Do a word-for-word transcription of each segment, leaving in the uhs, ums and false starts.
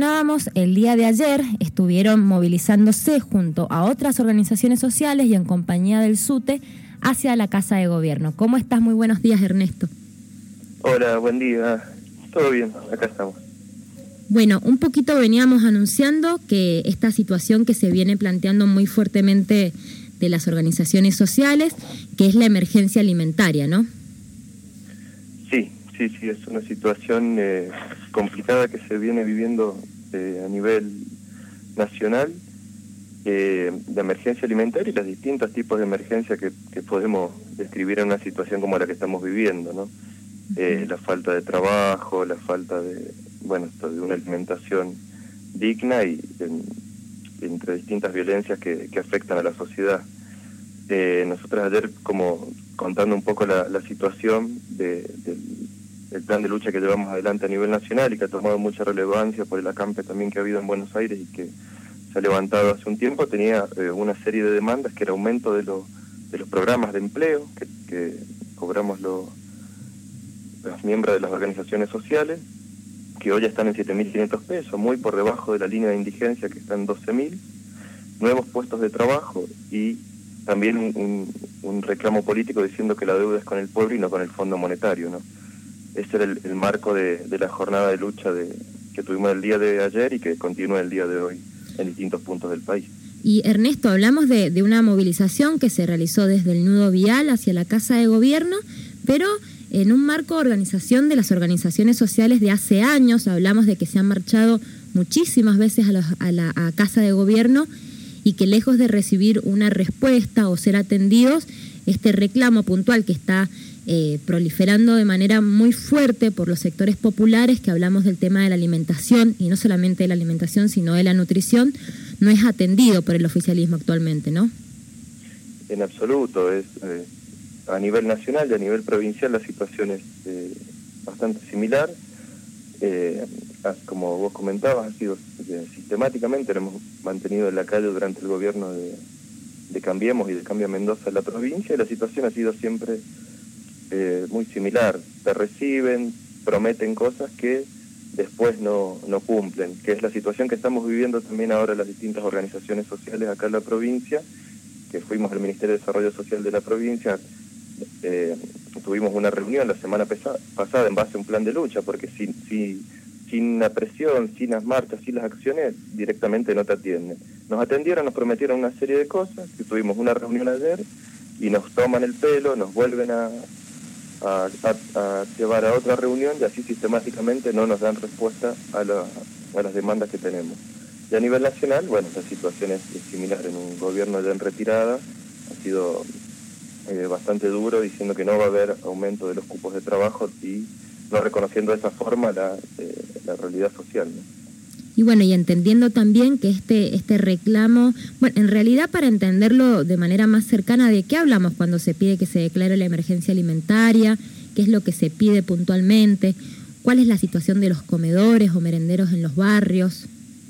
mencionábamos, el día de ayer estuvieron movilizándose junto a otras organizaciones sociales y en compañía del SUTE hacia la Casa de Gobierno. ¿Cómo estás? Muy buenos días, Ernesto. Hola, buen día. Todo bien, acá estamos. Bueno, un poquito veníamos anunciando que esta situación que se viene planteando muy fuertemente de las organizaciones sociales, que es la emergencia alimentaria, ¿no? Sí, sí, sí, es una situación eh, complicada que se viene viviendo eh, a nivel nacional, eh, de emergencia alimentaria y los distintos tipos de emergencia que, que podemos describir en una situación como la que estamos viviendo, ¿no? Eh, la falta de trabajo, la falta de, bueno, de una alimentación digna y en, entre distintas violencias que, que afectan a la sociedad. Eh, nosotros ayer, como contando un poco la, la situación de, del, del plan de lucha que llevamos adelante a nivel nacional y que ha tomado mucha relevancia por el acampe también que ha habido en Buenos Aires y que se ha levantado hace un tiempo, tenía eh, una serie de demandas que era aumento de, lo, de los programas de empleo que, que cobramos los los miembros de las organizaciones sociales, que hoy están en siete mil quinientos pesos, muy por debajo de la línea de indigencia que está en doce mil, nuevos puestos de trabajo y también un, un, un reclamo político diciendo que la deuda es con el pueblo y no con el Fondo Monetario, ¿no? Ese era el, el marco de, de la jornada de lucha de, que tuvimos el día de ayer y que continúa el día de hoy en distintos puntos del país. Y Ernesto, hablamos de, de una movilización que se realizó desde el nudo vial hacia la Casa de Gobierno, pero en un marco de organización de las organizaciones sociales de hace años. Hablamos de que se han marchado muchísimas veces a la, a la a Casa de Gobierno y que lejos de recibir una respuesta o ser atendidos, este reclamo puntual que está eh, proliferando de manera muy fuerte por los sectores populares, que hablamos del tema de la alimentación, y no solamente de la alimentación, sino de la nutrición, no es atendido por el oficialismo actualmente, ¿no? En absoluto, es... Eh... A nivel nacional y a nivel provincial la situación es eh, bastante similar. Eh, como vos comentabas, ha sido eh, sistemáticamente, lo hemos mantenido en la calle durante el gobierno de, de Cambiemos y de Cambia Mendoza en la provincia, y la situación ha sido siempre eh, muy similar. Te reciben, prometen cosas que después no, no cumplen, que es la situación que estamos viviendo también ahora las distintas organizaciones sociales acá en la provincia, que fuimos al Ministerio de Desarrollo Social de la provincia. Eh, tuvimos una reunión la semana pesa- pasada en base a un plan de lucha, porque sin, sin, sin la presión, sin las marchas, sin las acciones, directamente no te atienden. Nos atendieron, nos prometieron una serie de cosas, que tuvimos una reunión ayer y nos toman el pelo, nos vuelven a, a, a, a llevar a otra reunión y así sistemáticamente no nos dan respuesta a, la, a las demandas que tenemos. Y a nivel nacional, bueno, la situación es, es similar. En un gobierno ya en retirada ha sido Eh, bastante duro, diciendo que no va a haber aumento de los cupos de trabajo y no reconociendo de esa forma la, eh, la realidad social, ¿no? Y bueno, y entendiendo también que este este reclamo, bueno, en realidad para entenderlo de manera más cercana, ¿de qué hablamos cuando se pide que se declare la emergencia alimentaria? ¿Qué es lo que se pide puntualmente? ¿Cuál es la situación de los comedores o merenderos en los barrios?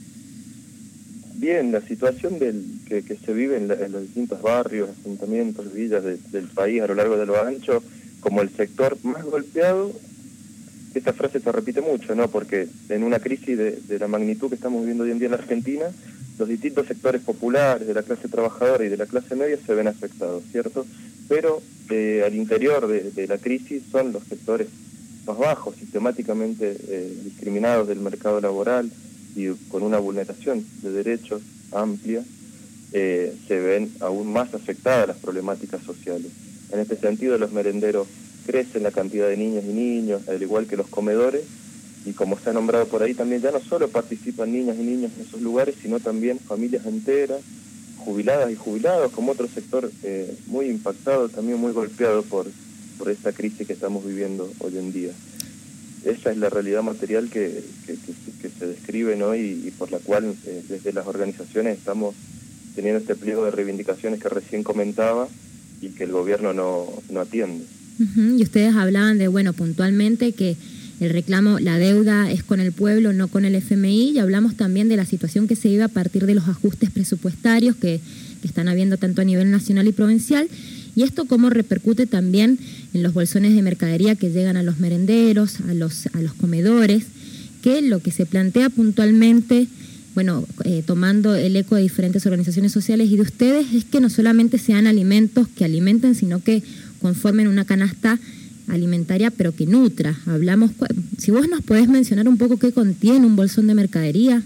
Bien, la situación del que, que se vive en, la, en los distintos barrios, asentamientos, villas de, del país a lo largo de lo ancho, como el sector más golpeado, esta frase se repite mucho, ¿no? Porque en una crisis de, de la magnitud que estamos viviendo hoy en día en la Argentina, los distintos sectores populares de la clase trabajadora y de la clase media se ven afectados, ¿cierto? Pero eh, al interior de, de la crisis son los sectores más bajos, sistemáticamente eh, discriminados del mercado laboral, y con una vulneración de derechos amplia, eh, se ven aún más afectadas las problemáticas sociales. En este sentido, los merenderos crecen la cantidad de niñas y niños, al igual que los comedores, y como se ha nombrado por ahí también, ya no solo participan niñas y niños en esos lugares, sino también familias enteras, jubiladas y jubilados, como otro sector eh, muy impactado, también muy golpeado por, por esta crisis que estamos viviendo hoy en día. Esa es la realidad material que, que, que, que se describe, ¿no? y, y por la cual eh, desde las organizaciones estamos teniendo este pliego de reivindicaciones que recién comentaba y que el gobierno no, no atiende. Uh-huh. Y ustedes hablaban de, bueno, puntualmente que el reclamo, la deuda es con el pueblo, no con el F M I, y hablamos también de la situación que se vive a partir de los ajustes presupuestarios que, que están habiendo tanto a nivel nacional y provincial. Y esto cómo repercute también en los bolsones de mercadería que llegan a los merenderos, a los, a los comedores, que lo que se plantea puntualmente, bueno, eh, tomando el eco de diferentes organizaciones sociales y de ustedes, es que no solamente sean alimentos que alimenten, sino que conformen una canasta alimentaria, pero que nutra. Hablamos, si vos nos podés mencionar un poco qué contiene un bolsón de mercadería.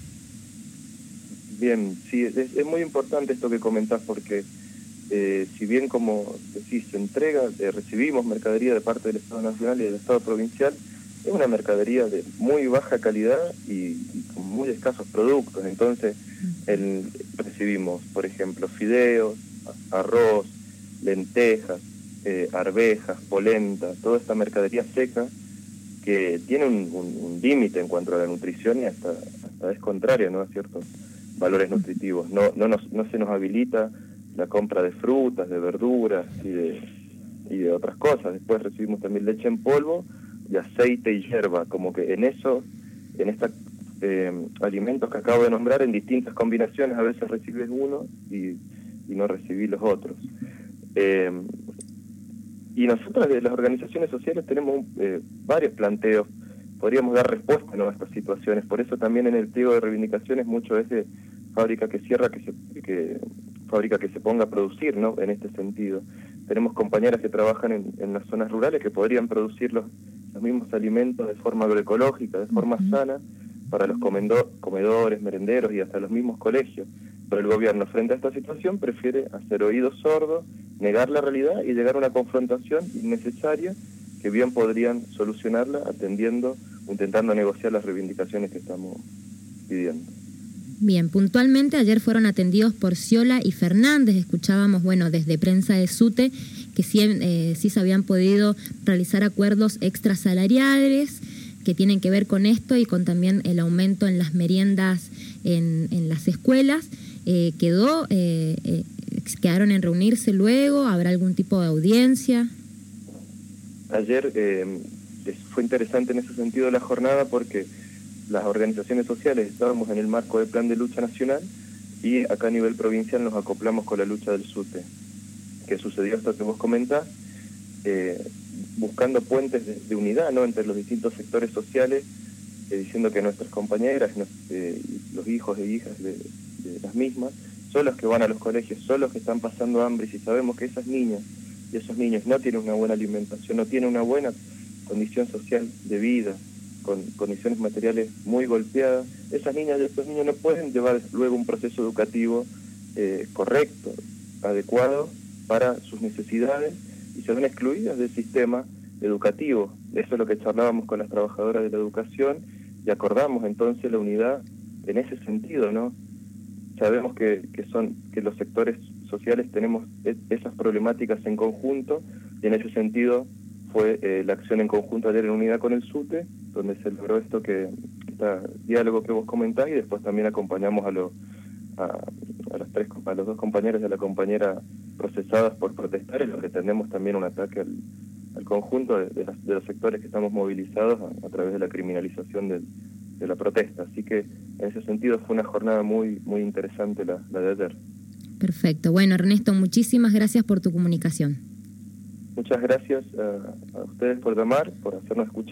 Bien, sí, es, es muy importante esto que comentás, porque eh, si bien, como decís, se entrega, eh, recibimos mercadería de parte del Estado Nacional y del Estado Provincial, es una mercadería de muy baja calidad y, y con muy escasos productos. Entonces, el, recibimos, por ejemplo, fideos, arroz, lentejas, eh, arvejas, polenta, toda esta mercadería seca que tiene un, un, un límite en cuanto a la nutrición y hasta, hasta es contraria, ¿no?, a ciertos valores nutritivos. No, no, nos, no se nos habilita la compra de frutas, de verduras y de, y de otras cosas. Después recibimos también leche en polvo, de aceite y hierba, como que en eso, en estos eh, alimentos que acabo de nombrar, en distintas combinaciones, a veces recibes uno y, y no recibís los otros. Eh, y nosotros de las organizaciones sociales tenemos eh, varios planteos, podríamos dar respuesta, ¿no?, a estas situaciones. Por eso también en el pliego de reivindicaciones mucho es de fábrica que cierra, que se, que, fábrica que se ponga a producir, ¿no?, en este sentido. Tenemos compañeras que trabajan en, en las zonas rurales que podrían producir los, los mismos alimentos de forma agroecológica, de forma sana, para los comendo, comedores, merenderos y hasta los mismos colegios. Pero el gobierno, frente a esta situación, prefiere hacer oídos sordos, negar la realidad y llegar a una confrontación innecesaria que bien podrían solucionarla atendiendo, intentando negociar las reivindicaciones que estamos pidiendo. Bien, puntualmente ayer fueron atendidos por Scioli y Fernández. Escuchábamos, bueno, desde prensa de SUTE que sí, eh, sí se habían podido realizar acuerdos extrasalariales que tienen que ver con esto y con también el aumento en las meriendas en, en las escuelas. Eh, quedó, eh, eh, quedaron en reunirse luego, ¿habrá algún tipo de audiencia? Ayer eh, fue interesante en ese sentido la jornada porque las organizaciones sociales estábamos en el marco del Plan de Lucha Nacional y acá a nivel provincial nos acoplamos con la lucha del SUTE. Que sucedió esto que vos comentás, eh, buscando puentes de, de unidad, ¿no?, entre los distintos sectores sociales, eh, diciendo que nuestras compañeras, nos, eh, los hijos e hijas de, de las mismas, son los que van a los colegios, son los que están pasando hambre, y si sabemos que esas niñas y esos niños no tienen una buena alimentación, no tienen una buena condición social de vida, con condiciones materiales muy golpeadas, esas niñas y esos niños no pueden llevar luego un proceso educativo eh, correcto, adecuado para sus necesidades, y se ven excluidas del sistema educativo. Eso es lo que charlábamos con las trabajadoras de la educación y acordamos entonces la unidad en ese sentido, ¿no? Sabemos que, que son que los sectores sociales tenemos esas problemáticas en conjunto, y en ese sentido fue eh, la acción en conjunto ayer en unidad con el SUTE, donde se logró esto que este diálogo que vos comentás, y después también acompañamos a, lo, a, a, las tres, a los dos compañeros y a la compañera procesadas por protestar, en lo que tenemos también un ataque al, al conjunto de, de, las, de los sectores que estamos movilizados a, a través de la criminalización del, de la protesta. Así que en ese sentido fue una jornada muy, muy interesante la, la de ayer. Perfecto. Bueno, Ernesto, muchísimas gracias por tu comunicación. Muchas gracias a, a ustedes por llamar, por hacernos escuchar.